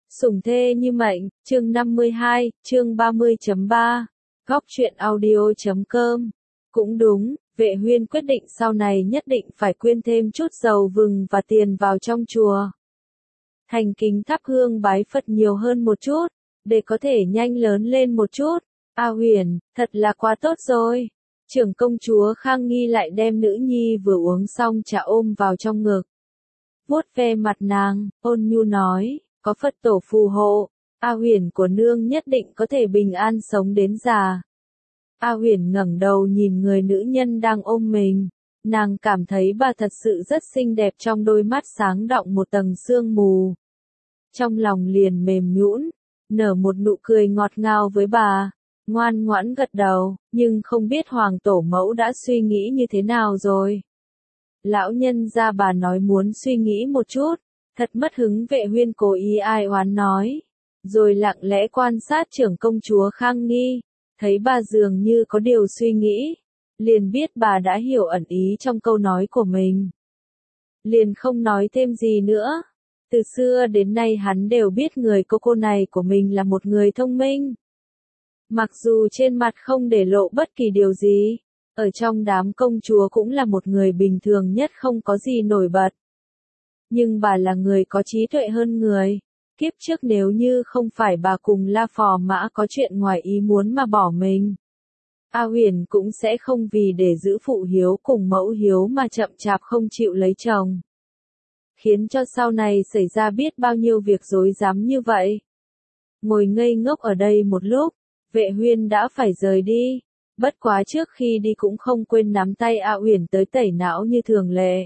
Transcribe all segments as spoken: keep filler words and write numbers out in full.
Sủng thê như mệnh, chương năm mươi hai, chương ba mươi chấm ba, góc truyện audio chấm com. Cũng đúng, Vệ Huyên quyết định sau này nhất định phải quyên thêm chút dầu vừng và tiền vào trong chùa. Thành kính thắp hương bái Phật nhiều hơn một chút, để có thể nhanh lớn lên một chút. A Huyền, thật là quá tốt rồi. Trưởng công chúa Khang Nghi lại đem nữ nhi vừa uống xong trà ôm vào trong ngực. Vuốt ve mặt nàng, ôn nhu nói, có Phật tổ phù hộ, A Huyền của nương nhất định có thể bình an sống đến già. A Huyền ngẩng đầu nhìn người nữ nhân đang ôm mình, nàng cảm thấy bà thật sự rất xinh đẹp trong đôi mắt sáng đọng một tầng sương mù. Trong lòng liền mềm nhũn, nở một nụ cười ngọt ngào với bà, ngoan ngoãn gật đầu, nhưng không biết hoàng tổ mẫu đã suy nghĩ như thế nào rồi. Lão nhân gia bà nói muốn suy nghĩ một chút, thật mất hứng. Vệ Huyên cố ý ai oán nói, rồi lặng lẽ quan sát trưởng công chúa Khang Nghi, thấy bà dường như có điều suy nghĩ, liền biết bà đã hiểu ẩn ý trong câu nói của mình. Liền không nói thêm gì nữa, từ xưa đến nay hắn đều biết người cô cô này của mình là một người thông minh. Mặc dù trên mặt không để lộ bất kỳ điều gì, ở trong đám công chúa cũng là một người bình thường nhất, không có gì nổi bật. Nhưng bà là người có trí tuệ hơn người. Kiếp trước nếu như không phải bà cùng La Phò Mã có chuyện ngoài ý muốn mà bỏ mình, A Huyền cũng sẽ không vì để giữ phụ hiếu cùng mẫu hiếu mà chậm chạp không chịu lấy chồng. Khiến cho sau này xảy ra biết bao nhiêu việc rối rắm như vậy. Ngồi ngây ngốc ở đây một lúc, Vệ Huyên đã phải rời đi. Bất quá trước khi đi cũng không quên nắm tay A Huyền tới tẩy não như thường lệ.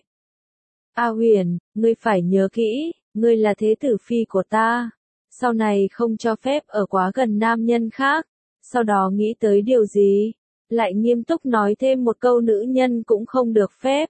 A Huyền, ngươi phải nhớ kỹ, ngươi là thế tử phi của ta. Sau này không cho phép ở quá gần nam nhân khác. Sau đó nghĩ tới điều gì, lại nghiêm túc nói thêm một câu nữ nhân cũng không được phép.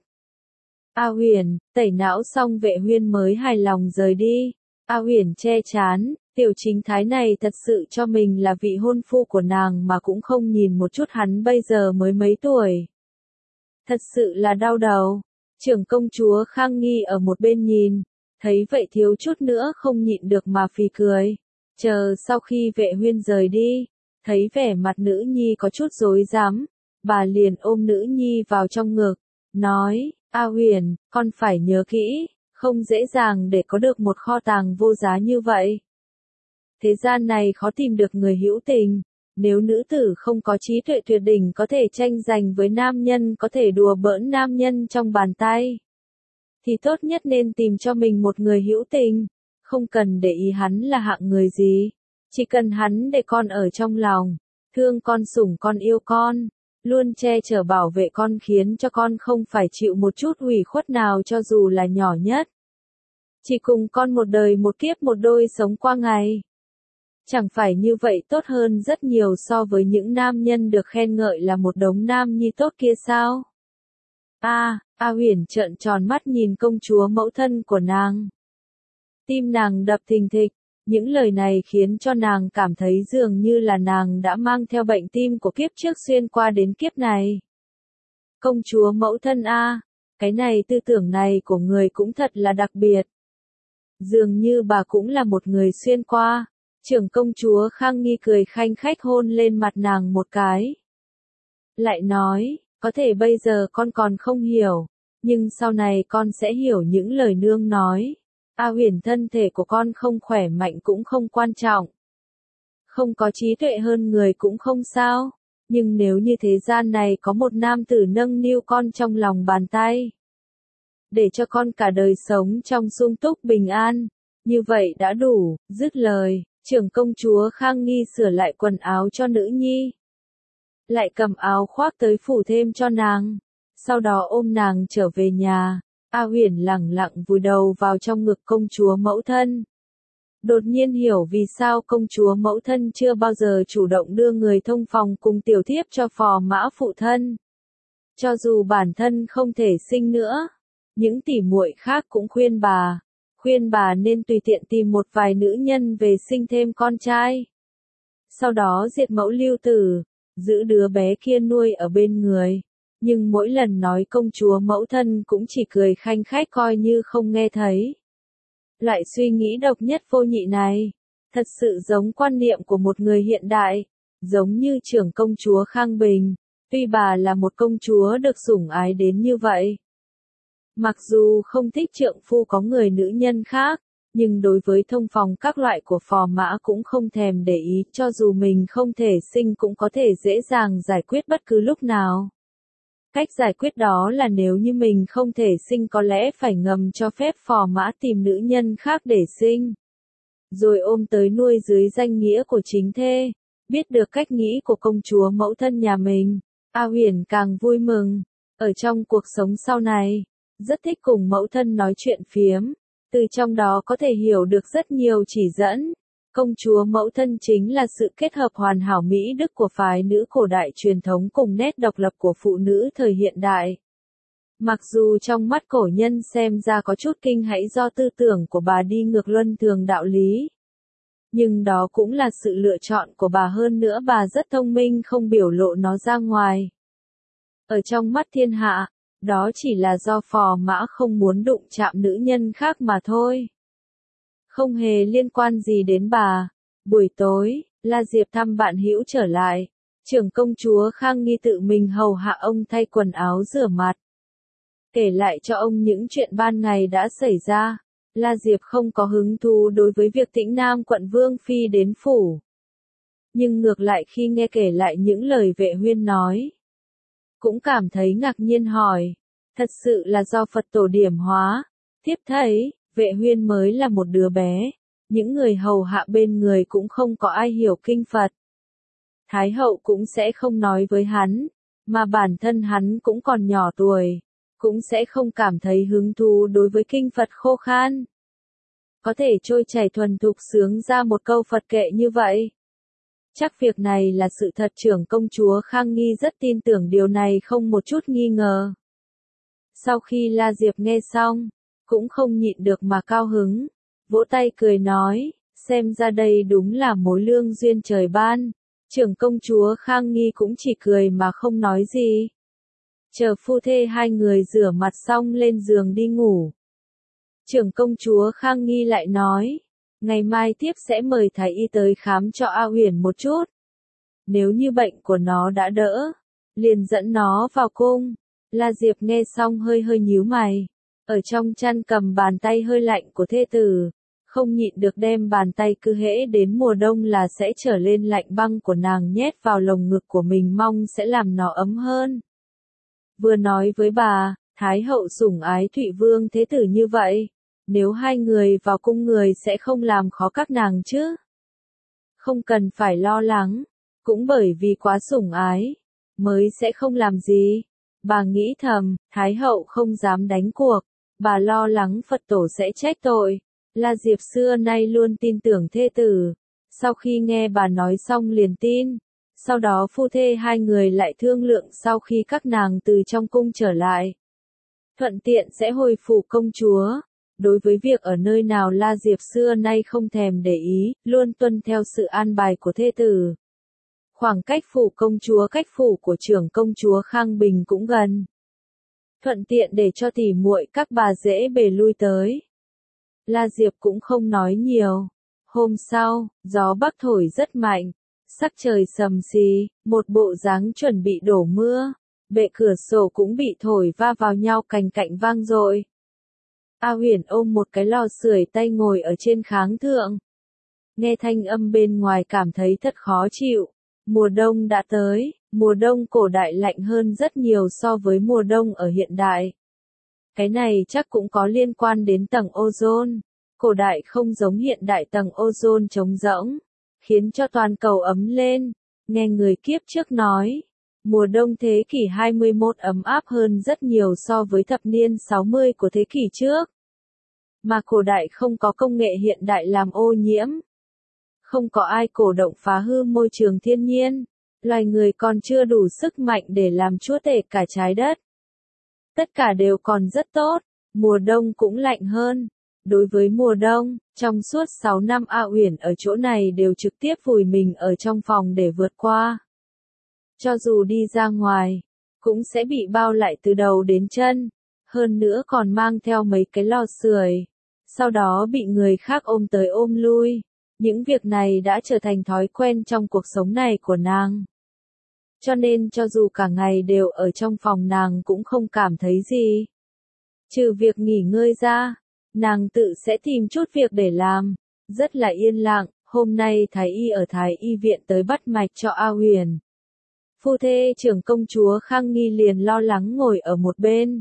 A Huyền, tẩy não xong Vệ Huyên mới hài lòng rời đi. A Huyền che chán, tiểu chính thái này thật sự cho mình là vị hôn phu của nàng mà cũng không nhìn một chút hắn bây giờ mới mấy tuổi. Thật sự là đau đầu. Trưởng công chúa Khang Nghi ở một bên nhìn, thấy vậy thiếu chút nữa không nhịn được mà phì cười. Chờ sau khi Vệ Huyên rời đi, thấy vẻ mặt nữ nhi có chút rối rắm, bà liền ôm nữ nhi vào trong ngực, nói, A Huyền, con phải nhớ kỹ, không dễ dàng để có được một kho tàng vô giá như vậy. Thế gian này khó tìm được người hữu tình, nếu nữ tử không có trí tuệ tuyệt đỉnh có thể tranh giành với nam nhân, có thể đùa bỡn nam nhân trong bàn tay, thì tốt nhất nên tìm cho mình một người hữu tình, không cần để ý hắn là hạng người gì, chỉ cần hắn để con ở trong lòng, thương con, sủng con, yêu con, luôn che chở bảo vệ con, khiến cho con không phải chịu một chút ủy khuất nào cho dù là nhỏ nhất. Chỉ cùng con một đời một kiếp một đôi sống qua ngày. Chẳng phải như vậy tốt hơn rất nhiều so với những nam nhân được khen ngợi là một đống nam nhi tốt kia sao? A, A Huyền trợn tròn mắt nhìn công chúa mẫu thân của nàng. Tim nàng đập thình thịch, những lời này khiến cho nàng cảm thấy dường như là nàng đã mang theo bệnh tim của kiếp trước xuyên qua đến kiếp này. Công chúa mẫu thân A, cái này tư tưởng này của người cũng thật là đặc biệt. Dường như bà cũng là một người xuyên qua. Trưởng công chúa Khang Nghi cười khanh khách hôn lên mặt nàng một cái. Lại nói, có thể bây giờ con còn không hiểu, nhưng sau này con sẽ hiểu những lời nương nói. A Huyền, thân thể của con không khỏe mạnh cũng không quan trọng. Không có trí tuệ hơn người cũng không sao, nhưng nếu như thế gian này có một nam tử nâng niu con trong lòng bàn tay, để cho con cả đời sống trong sung túc bình an, như vậy đã đủ. Dứt lời, trưởng công chúa Khang Nghi sửa lại quần áo cho nữ nhi, lại cầm áo khoác tới phủ thêm cho nàng, sau đó ôm nàng trở về nhà. A Huyền lẳng lặng vùi đầu vào trong ngực công chúa mẫu thân. Đột nhiên hiểu vì sao công chúa mẫu thân chưa bao giờ chủ động đưa người thông phòng cùng tiểu thiếp cho Phò Mã phụ thân. Cho dù bản thân không thể sinh nữa, những tỷ muội khác cũng khuyên bà, khuyên bà nên tùy tiện tìm một vài nữ nhân về sinh thêm con trai. Sau đó diệt mẫu lưu tử, giữ đứa bé kia nuôi ở bên người. Nhưng mỗi lần nói công chúa mẫu thân cũng chỉ cười khanh khách coi như không nghe thấy. Loại suy nghĩ độc nhất vô nhị này, Thật sự giống quan niệm của một người hiện đại, giống như trưởng công chúa Khang Bình, tuy bà là một công chúa được sủng ái đến như vậy. Mặc dù không thích trượng phu có người nữ nhân khác, nhưng đối với thông phòng các loại của phò mã cũng không thèm để ý, cho dù mình không thể sinh cũng có thể dễ dàng giải quyết bất cứ lúc nào. Cách giải quyết đó là nếu như mình không thể sinh có lẽ phải ngầm cho phép phò mã tìm nữ nhân khác để sinh, rồi ôm tới nuôi dưới danh nghĩa của chính thê. Biết được cách nghĩ của công chúa mẫu thân nhà mình, A Huyền càng vui mừng. Ở trong cuộc sống sau này, rất thích cùng mẫu thân nói chuyện phiếm, từ trong đó có thể hiểu được rất nhiều chỉ dẫn. Công chúa mẫu thân chính là sự kết hợp hoàn hảo mỹ đức của phái nữ cổ đại truyền thống cùng nét độc lập của phụ nữ thời hiện đại. Mặc dù trong mắt cổ nhân xem ra có chút kinh hãi do tư tưởng của bà đi ngược luân thường đạo lý, nhưng đó cũng là sự lựa chọn của bà, hơn nữa bà rất thông minh không biểu lộ nó ra ngoài. Ở trong mắt thiên hạ, đó chỉ là do phò mã không muốn đụng chạm nữ nhân khác mà thôi. Không hề liên quan gì đến bà. Buổi tối, La Diệp thăm bạn hữu trở lại. Trưởng công chúa Khang Nghi tự mình hầu hạ ông thay quần áo rửa mặt, kể lại cho ông những chuyện ban ngày đã xảy ra. La Diệp không có hứng thú đối với việc Tĩnh Nam quận Vương Phi đến phủ. Nhưng ngược lại khi nghe kể lại những lời Vệ Huyên nói, cũng cảm thấy ngạc nhiên hỏi, thật sự là do Phật tổ điểm hóa. Thiếp thấy, Vệ Huyên mới là một đứa bé, những người hầu hạ bên người cũng không có ai hiểu kinh Phật. Thái hậu cũng sẽ không nói với hắn, mà bản thân hắn cũng còn nhỏ tuổi, cũng sẽ không cảm thấy hứng thú đối với kinh Phật khô khan. Có thể trôi chảy thuần thục sướng ra một câu Phật kệ như vậy. Chắc việc này là sự thật, trưởng công chúa Khang Nghi rất tin tưởng điều này không một chút nghi ngờ. Sau khi La Diệp nghe xong, cũng không nhịn được mà cao hứng, vỗ tay cười nói, xem ra đây đúng là mối lương duyên trời ban. Trưởng công chúa Khang Nghi cũng chỉ cười mà không nói gì. Chờ phu thê hai người rửa mặt xong lên giường đi ngủ, trưởng công chúa Khang Nghi lại nói, ngày mai tiếp sẽ mời thái y tới khám cho A Huyền một chút. Nếu như bệnh của nó đã đỡ, liền dẫn nó vào cung. La Diệp nghe xong hơi hơi nhíu mày, ở trong chăn cầm bàn tay hơi lạnh của thê tử, không nhịn được đem bàn tay cứ hễ đến mùa đông là sẽ trở lên lạnh băng của nàng nhét vào lồng ngực của mình, mong sẽ làm nó ấm hơn. Vừa nói với bà, Thái hậu sủng ái Thụy Vương thế tử như vậy, nếu hai người vào cung người sẽ không làm khó các nàng chứ? Không cần phải lo lắng, cũng bởi vì quá sủng ái, mới sẽ không làm gì. Bà nghĩ thầm, Thái hậu không dám đánh cuộc, bà lo lắng Phật tổ sẽ trách tội. La Diệp xưa nay luôn tin tưởng thê tử, sau khi nghe bà nói xong liền tin. Sau đó phu thê hai người lại thương lượng sau khi các nàng từ trong cung trở lại, thuận tiện sẽ hồi phủ công chúa. Đối với việc ở nơi nào La Diệp xưa nay không thèm để ý, luôn tuân theo sự an bài của thê tử. Khoảng cách phủ công chúa cách phủ của trưởng công chúa Khang Bình cũng gần, thuận tiện để cho tỉ muội các bà dễ bề lui tới. La Diệp cũng không nói nhiều. Hôm sau, gió bắc thổi rất mạnh, sắc trời sầm xì, một bộ dáng chuẩn bị đổ mưa, bệ cửa sổ cũng bị thổi va vào nhau cành cạnh vang dội. A Huyền ôm một cái lò sưởi tay ngồi ở trên kháng thượng, nghe thanh âm bên ngoài cảm thấy thật khó chịu. Mùa đông đã tới, mùa đông cổ đại lạnh hơn rất nhiều so với mùa đông ở hiện đại. Cái này chắc cũng có liên quan đến tầng ozone. Cổ đại không giống hiện đại, tầng ozone trống rỗng, khiến cho toàn cầu ấm lên. Nghe người kiếp trước nói, mùa đông thế kỷ hai mươi mốt ấm áp hơn rất nhiều so với thập niên sáu mươi của thế kỷ trước. Mà cổ đại không có công nghệ hiện đại làm ô nhiễm, không có ai cổ động phá hư môi trường thiên nhiên, loài người còn chưa đủ sức mạnh để làm chúa tể cả trái đất. Tất cả đều còn rất tốt, mùa đông cũng lạnh hơn. Đối với mùa đông, trong suốt sáu năm A Uyển ở chỗ này đều trực tiếp vùi mình ở trong phòng để vượt qua. Cho dù đi ra ngoài, cũng sẽ bị bao lại từ đầu đến chân, hơn nữa còn mang theo mấy cái lò sưởi, sau đó bị người khác ôm tới ôm lui. Những việc này đã trở thành thói quen trong cuộc sống này của nàng. Cho nên cho dù cả ngày đều ở trong phòng nàng cũng không cảm thấy gì. Trừ việc nghỉ ngơi ra, nàng tự sẽ tìm chút việc để làm. Rất là yên lặng, hôm nay Thái Y ở Thái Y viện tới bắt mạch cho A Huyền. Phu thê trưởng công chúa Khang Nghi liền lo lắng ngồi ở một bên.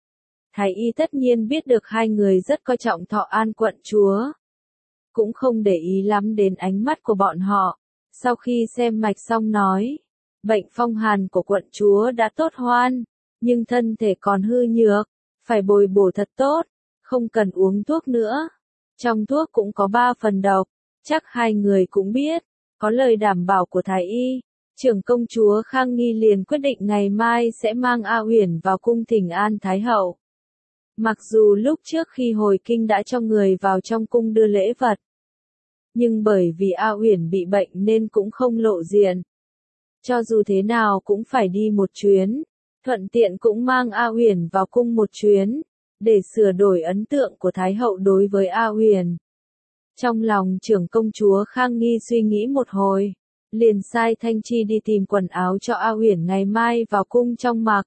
Thái Y tất nhiên biết được hai người rất coi trọng thọ an quận chúa. Cũng không để ý lắm đến ánh mắt của bọn họ. Sau khi xem mạch xong nói, bệnh phong hàn của quận chúa đã tốt hoan, nhưng thân thể còn hư nhược, phải bồi bổ thật tốt, không cần uống thuốc nữa. Trong thuốc cũng có ba phần độc, chắc hai người cũng biết, có lời đảm bảo của Thái Y. Trưởng công chúa Khang Nghi liền quyết định ngày mai sẽ mang A Huyền vào cung thỉnh an Thái hậu. Mặc dù lúc trước khi hồi kinh đã cho người vào trong cung đưa lễ vật, nhưng bởi vì A Huyền bị bệnh nên cũng không lộ diện. Cho dù thế nào cũng phải đi một chuyến, thuận tiện cũng mang A Huyền vào cung một chuyến, để sửa đổi ấn tượng của Thái hậu đối với A Huyền. Trong lòng trưởng công chúa Khang Nghi suy nghĩ một hồi, liền sai Thanh Chi đi tìm quần áo cho A Huyền ngày mai vào cung trong mặc.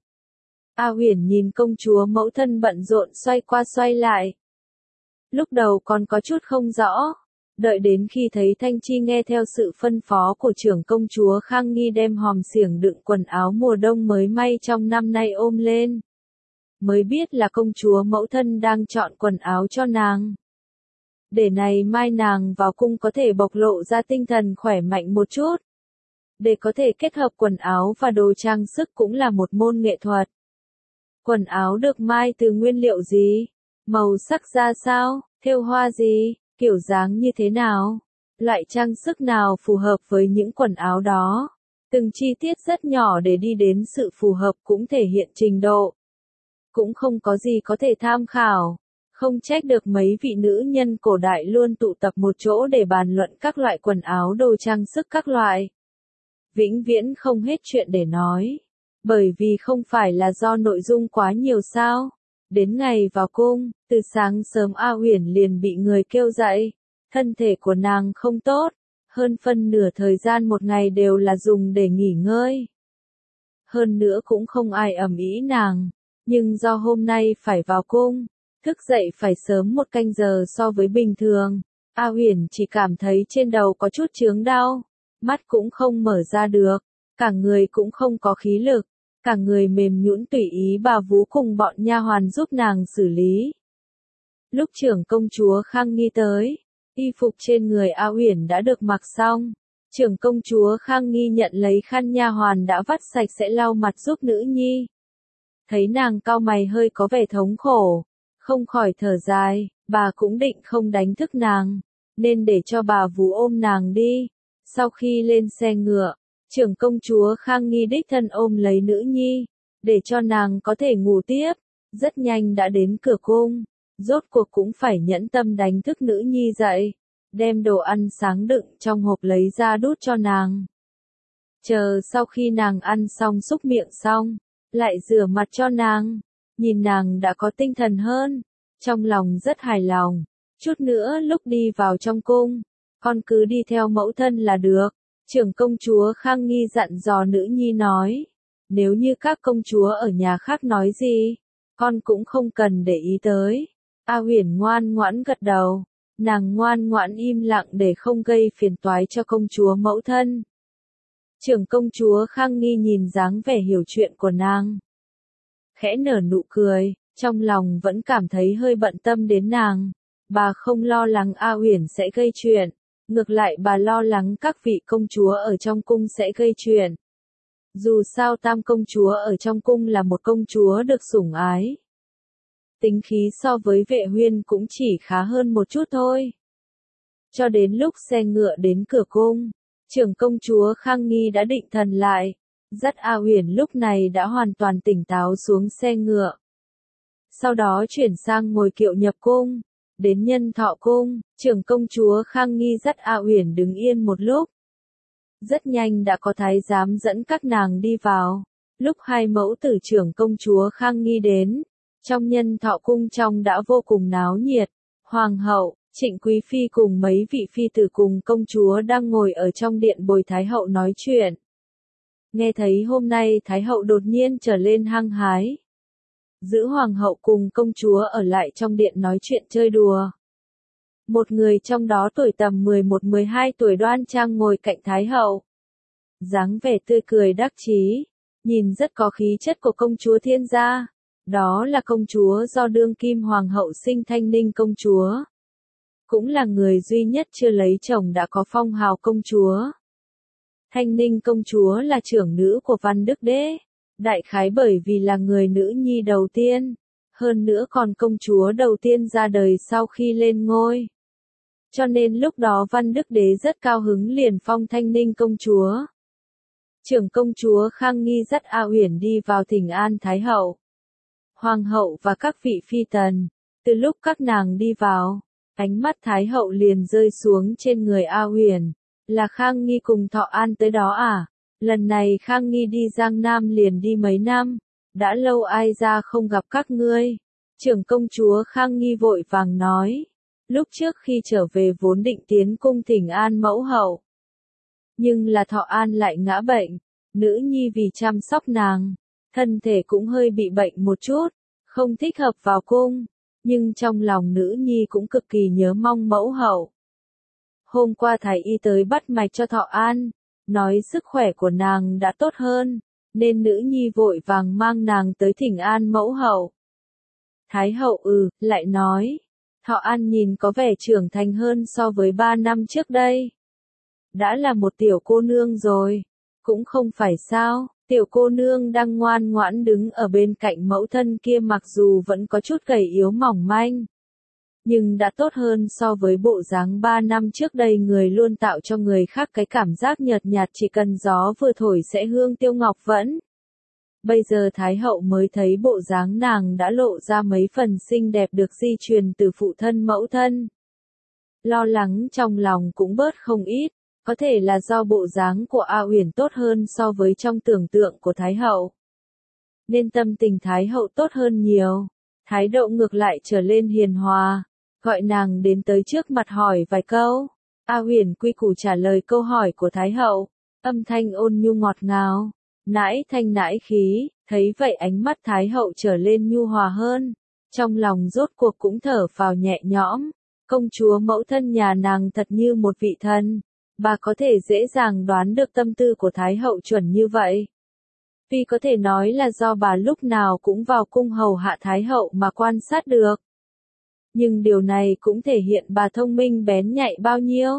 A Huyền nhìn công chúa mẫu thân bận rộn xoay qua xoay lại. Lúc đầu còn có chút không rõ, đợi đến khi thấy Thanh Chi nghe theo sự phân phó của trưởng công chúa Khang Nghi đem hòm xiềng đựng quần áo mùa đông mới may trong năm nay ôm lên, mới biết là công chúa mẫu thân đang chọn quần áo cho nàng. Để này mai nàng vào cung có thể bộc lộ ra tinh thần khỏe mạnh một chút. Để có thể kết hợp quần áo và đồ trang sức cũng là một môn nghệ thuật. Quần áo được mai từ nguyên liệu gì? Màu sắc ra sao? Thêu hoa gì? Kiểu dáng như thế nào? Loại trang sức nào phù hợp với những quần áo đó? Từng chi tiết rất nhỏ để đi đến sự phù hợp cũng thể hiện trình độ. Cũng không có gì có thể tham khảo. Không trách được mấy vị nữ nhân cổ đại luôn tụ tập một chỗ để bàn luận các loại quần áo đồ trang sức các loại. Vĩnh viễn không hết chuyện để nói. Bởi vì không phải là do nội dung quá nhiều sao. Đến ngày vào cung, từ sáng sớm A Huyền liền bị người kêu dậy. Thân thể của nàng không tốt. Hơn phân nửa thời gian một ngày đều là dùng để nghỉ ngơi. Hơn nữa cũng không ai ầm ĩ nàng. Nhưng do hôm nay phải vào cung, thức dậy phải sớm một canh giờ so với bình thường. A Huyền chỉ cảm thấy trên đầu có chút chướng đau, mắt cũng không mở ra được, cả người cũng không có khí lực, cả người mềm nhũn tùy ý bà vú cùng bọn nha hoàn giúp nàng xử lý. Lúc trưởng công chúa Khang Nghi tới, y phục trên người A Huyền đã được mặc xong. Trưởng công chúa Khang Nghi nhận lấy khăn nha hoàn đã vắt sạch sẽ lau mặt giúp nữ nhi. Thấy nàng cau mày hơi có vẻ thống khổ, không khỏi thở dài, bà cũng định không đánh thức nàng, nên để cho bà vú ôm nàng đi. Sau khi lên xe ngựa, trưởng công chúa Khang Nghi đích thân ôm lấy nữ nhi, để cho nàng có thể ngủ tiếp. Rất nhanh đã đến cửa cung, rốt cuộc cũng phải nhẫn tâm đánh thức nữ nhi dậy, đem đồ ăn sáng đựng trong hộp lấy ra đút cho nàng. Chờ sau khi nàng ăn xong xúc miệng xong, lại rửa mặt cho nàng, nhìn nàng đã có tinh thần hơn, trong lòng rất hài lòng. Chút nữa lúc đi vào trong cung, con cứ đi theo mẫu thân là được. Trưởng công chúa Khang Nghi dặn dò nữ nhi nói, nếu như các công chúa ở nhà khác nói gì, con cũng không cần để ý tới. A Huyền ngoan ngoãn gật đầu, nàng ngoan ngoãn im lặng để không gây phiền toái cho công chúa mẫu thân. Trưởng công chúa Khang Nghi nhìn dáng vẻ hiểu chuyện của nàng, khẽ nở nụ cười, trong lòng vẫn cảm thấy hơi bận tâm đến nàng. Bà không lo lắng A Huyền sẽ gây chuyện, ngược lại bà lo lắng các vị công chúa ở trong cung sẽ gây chuyện. Dù sao tam công chúa ở trong cung là một công chúa được sủng ái. Tính khí so với Vệ Huyên cũng chỉ khá hơn một chút thôi. Cho đến lúc xe ngựa đến cửa cung, trưởng công chúa Khang Nghi đã định thần lại, dắt A Huyền lúc này đã hoàn toàn tỉnh táo xuống xe ngựa. Sau đó chuyển sang ngồi kiệu nhập cung, đến Nhân Thọ cung, trưởng công chúa Khang Nghi dắt A Huyền đứng yên một lúc. Rất nhanh đã có thái giám dẫn các nàng đi vào. Lúc hai mẫu tử trưởng công chúa Khang Nghi đến, trong Nhân Thọ cung trong đã vô cùng náo nhiệt. Hoàng hậu, Trịnh Quý Phi cùng mấy vị phi tử cùng công chúa đang ngồi ở trong điện bồi Thái hậu nói chuyện. Nghe thấy hôm nay Thái hậu đột nhiên trở lên hăng hái. Giữ hoàng hậu cùng công chúa ở lại trong điện nói chuyện chơi đùa. Một người trong đó tuổi tầm mười một mười hai tuổi đoan trang ngồi cạnh Thái hậu. Dáng vẻ tươi cười đắc chí, nhìn rất có khí chất của công chúa thiên gia. Đó là công chúa do đương kim hoàng hậu sinh Thanh Ninh công chúa. Cũng là người duy nhất chưa lấy chồng đã có phong hào công chúa. Thanh Ninh công chúa là trưởng nữ của Văn Đức Đế, đại khái bởi vì là người nữ nhi đầu tiên, hơn nữa còn công chúa đầu tiên ra đời sau khi lên ngôi. Cho nên lúc đó Văn Đức Đế rất cao hứng liền phong Thanh Ninh công chúa. Trưởng công chúa Khang Nghi dắt A Uyển đi vào thỉnh an Thái hậu, Hoàng hậu và các vị phi tần. Từ lúc các nàng đi vào, ánh mắt Thái hậu liền rơi xuống trên người A Uyển. Là Khang Nghi cùng Thọ An tới đó à? Lần này Khang Nghi đi Giang Nam liền đi mấy năm, đã lâu ai ra không gặp các ngươi. Trưởng công chúa Khang Nghi vội vàng nói, lúc trước khi trở về vốn định tiến cung thỉnh an mẫu hậu. Nhưng là Thọ An lại ngã bệnh, nữ nhi vì chăm sóc nàng, thân thể cũng hơi bị bệnh một chút, không thích hợp vào cung, nhưng trong lòng nữ nhi cũng cực kỳ nhớ mong mẫu hậu. Hôm qua thái y tới bắt mạch cho Thọ An, nói sức khỏe của nàng đã tốt hơn, nên nữ nhi vội vàng mang nàng tới thỉnh an mẫu hậu. Thái hậu ừ, lại nói, Thọ An nhìn có vẻ trưởng thành hơn so với ba năm trước đây. Đã là một tiểu cô nương rồi, cũng không phải sao, tiểu cô nương đang ngoan ngoãn đứng ở bên cạnh mẫu thân kia mặc dù vẫn có chút gầy yếu mỏng manh. Nhưng đã tốt hơn so với bộ dáng ba năm trước đây người luôn tạo cho người khác cái cảm giác nhợt nhạt chỉ cần gió vừa thổi sẽ hương tiêu ngọc vẫn. Bây giờ Thái hậu mới thấy bộ dáng nàng đã lộ ra mấy phần xinh đẹp được di truyền từ phụ thân mẫu thân. Lo lắng trong lòng cũng bớt không ít, có thể là do bộ dáng của A Uyển tốt hơn so với trong tưởng tượng của Thái hậu. Nên tâm tình Thái hậu tốt hơn nhiều, thái độ ngược lại trở lên hiền hòa. Gọi nàng đến tới trước mặt hỏi vài câu. A Uyển quy củ trả lời câu hỏi của Thái hậu, âm thanh ôn nhu ngọt ngào, nãi thanh nãi khí, thấy vậy ánh mắt Thái hậu trở lên nhu hòa hơn, trong lòng rốt cuộc cũng thở phào nhẹ nhõm. Công chúa mẫu thân nhà nàng thật như một vị thần, bà có thể dễ dàng đoán được tâm tư của Thái hậu chuẩn như vậy. Vì có thể nói là do bà lúc nào cũng vào cung hầu hạ Thái hậu mà quan sát được. Nhưng điều này cũng thể hiện bà thông minh bén nhạy bao nhiêu.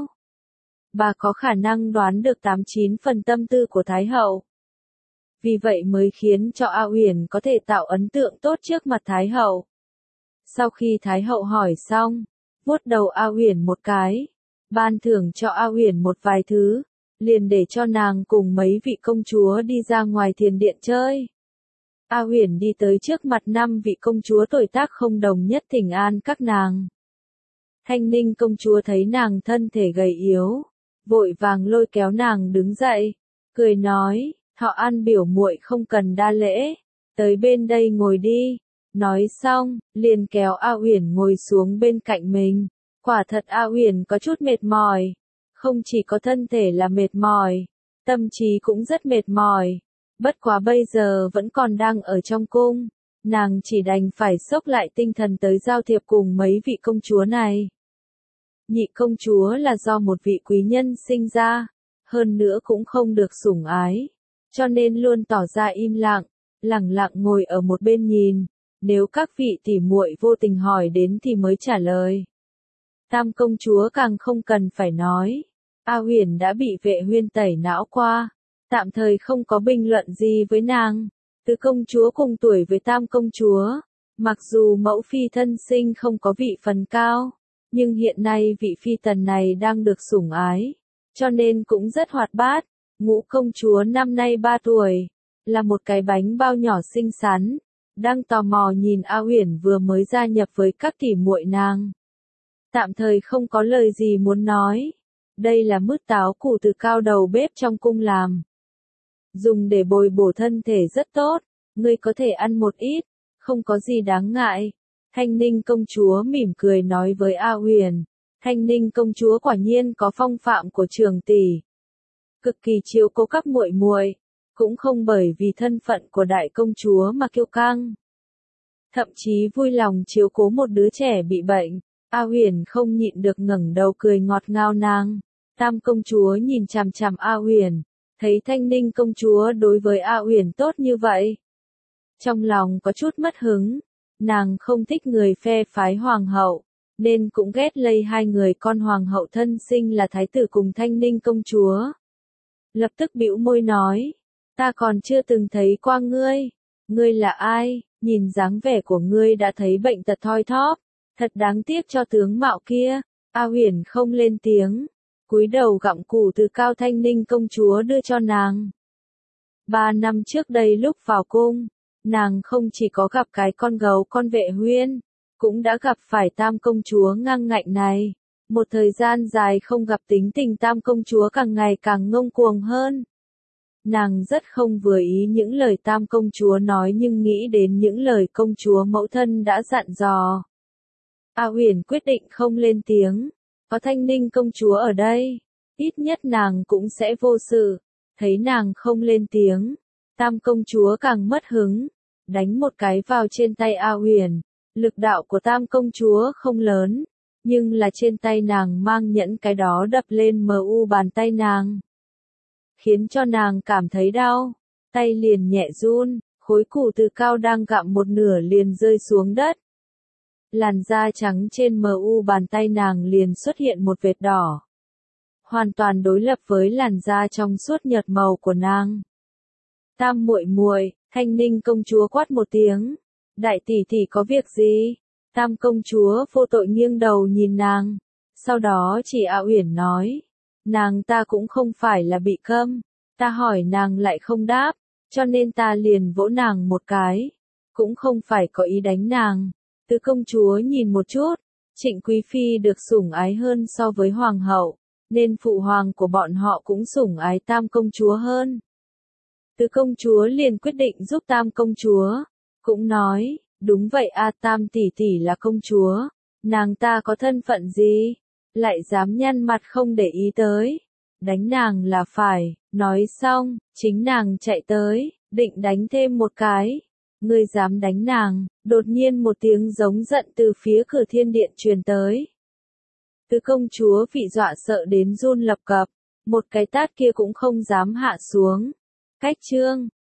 Bà có khả năng đoán được tám chín phần tâm tư của Thái hậu. Vì vậy mới khiến cho A Uyển có thể tạo ấn tượng tốt trước mặt Thái hậu. Sau khi Thái hậu hỏi xong, vuốt đầu A Uyển một cái, ban thưởng cho A Uyển một vài thứ, liền để cho nàng cùng mấy vị công chúa đi ra ngoài thiền điện chơi. A Uyển đi tới trước mặt năm vị công chúa tuổi tác không đồng nhất thỉnh an các nàng. Thanh Ninh công chúa thấy nàng thân thể gầy yếu, vội vàng lôi kéo nàng đứng dậy, cười nói, Thọ An biểu muội không cần đa lễ, tới bên đây ngồi đi. Nói xong, liền kéo A Uyển ngồi xuống bên cạnh mình. Quả thật A Uyển có chút mệt mỏi, không chỉ có thân thể là mệt mỏi, tâm trí cũng rất mệt mỏi. Bất quá bây giờ vẫn còn đang ở trong cung, nàng chỉ đành phải xốc lại tinh thần tới giao thiệp cùng mấy vị công chúa này. Nhị công chúa là do một vị quý nhân sinh ra, hơn nữa cũng không được sủng ái, cho nên luôn tỏ ra im lặng, lẳng lặng ngồi ở một bên nhìn, nếu các vị tỉ muội vô tình hỏi đến thì mới trả lời. Tam công chúa càng không cần phải nói, A Uyển đã bị Vệ Huyên tẩy não qua, tạm thời không có bình luận gì với nàng. Tứ công chúa cùng tuổi với tam công chúa, mặc dù mẫu phi thân sinh không có vị phần cao, nhưng hiện nay vị phi tần này đang được sủng ái, cho nên cũng rất hoạt bát. Ngũ công chúa năm nay ba tuổi, là một cái bánh bao nhỏ xinh xắn, đang tò mò nhìn A Uyển vừa mới gia nhập với các tỉ muội nàng. Tạm thời không có lời gì muốn nói. Đây là mứt táo củ từ cao đầu bếp trong cung làm. Dùng để bồi bổ thân thể rất tốt, ngươi có thể ăn một ít, không có gì đáng ngại. Thanh Ninh công chúa mỉm cười nói với A Uyển, Thanh Ninh công chúa quả nhiên có phong phạm của trưởng tỷ, cực kỳ chiếu cố các muội muội, cũng không bởi vì thân phận của đại công chúa mà kiêu căng. Thậm chí vui lòng chiếu cố một đứa trẻ bị bệnh, A Huyền không nhịn được ngẩng đầu cười ngọt ngào nàng. Tam công chúa nhìn chằm chằm A Huyền, thấy Thanh Ninh công chúa đối với A Huyền tốt như vậy. Trong lòng có chút mất hứng, nàng không thích người phe phái hoàng hậu, nên cũng ghét lây hai người con hoàng hậu thân sinh là thái tử cùng Thanh Ninh công chúa. Lập tức bĩu môi nói, ta còn chưa từng thấy qua ngươi, ngươi là ai, nhìn dáng vẻ của ngươi đã thấy bệnh tật thoi thóp, thật đáng tiếc cho tướng mạo kia. A Huyền không lên tiếng, cúi đầu gặm củ từ cao Thanh Ninh công chúa đưa cho nàng. Ba năm trước đây lúc vào cung, nàng không chỉ có gặp cái con gấu con Vệ Huyên, cũng đã gặp phải tam công chúa ngang ngạnh này. Một thời gian dài không gặp, tính tình tam công chúa càng ngày càng ngông cuồng hơn. Nàng rất không vừa ý những lời tam công chúa nói, nhưng nghĩ đến những lời công chúa mẫu thân đã dặn dò. A Huyền quyết định không lên tiếng, có Thanh Ninh công chúa ở đây, ít nhất nàng cũng sẽ vô sự. Thấy nàng không lên tiếng, tam công chúa càng mất hứng, đánh một cái vào trên tay A Huyền. Lực đạo của tam công chúa không lớn, nhưng là trên tay nàng mang nhẫn, cái đó đập lên mờ u bàn tay nàng, khiến cho nàng cảm thấy đau, tay liền nhẹ run, khối củ từ cao đang gặm một nửa liền rơi xuống đất. Làn da trắng trên mờ u bàn tay nàng liền xuất hiện một vệt đỏ, hoàn toàn đối lập với làn da trong suốt nhợt màu của nàng. Tam muội muội, Thanh Ninh công chúa quát một tiếng, đại tỷ tỷ có việc gì? Tam công chúa vô tội nghiêng đầu nhìn nàng, sau đó chỉ A Uyển nói, nàng ta cũng không phải là bị câm, ta hỏi nàng lại không đáp, cho nên ta liền vỗ nàng một cái, cũng không phải có ý đánh nàng. Tứ công chúa nhìn một chút, Trịnh Quý Phi được sủng ái hơn so với hoàng hậu, nên phụ hoàng của bọn họ cũng sủng ái tam công chúa hơn. Tứ công chúa liền quyết định giúp tam công chúa, cũng nói, đúng vậy a, tam tỷ tỷ là công chúa, nàng ta có thân phận gì, lại dám nhăn mặt không để ý tới, đánh nàng là phải. Nói xong, chính nàng chạy tới, định đánh thêm một cái. Ngươi dám đánh nàng? Đột nhiên một tiếng giống giận từ phía cửa thiên điện truyền tới. Tứ công chúa bị dọa sợ đến run lập cập, một cái tát kia cũng không dám hạ xuống. Cách chương